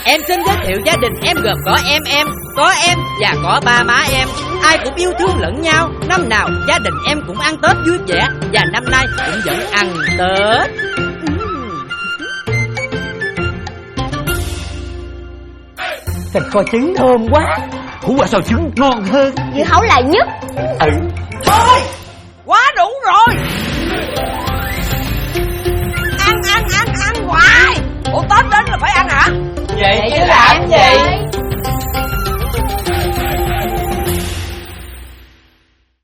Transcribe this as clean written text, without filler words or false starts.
Em xin giới thiệu gia đình em gồm có em, có em và có ba má em. Ai cũng yêu thương lẫn nhau. Năm nào gia đình em cũng ăn Tết vui vẻ. Và năm nay cũng vẫn ăn Tết. Thịt kho trứng thơm quá. Hủ quả xào trứng ngon hơn. Dưa hấu là nhất. Thôi, quá đủ rồi. Ăn hoài. Ủa Tết đến là phải ăn hả? Vậy chứ là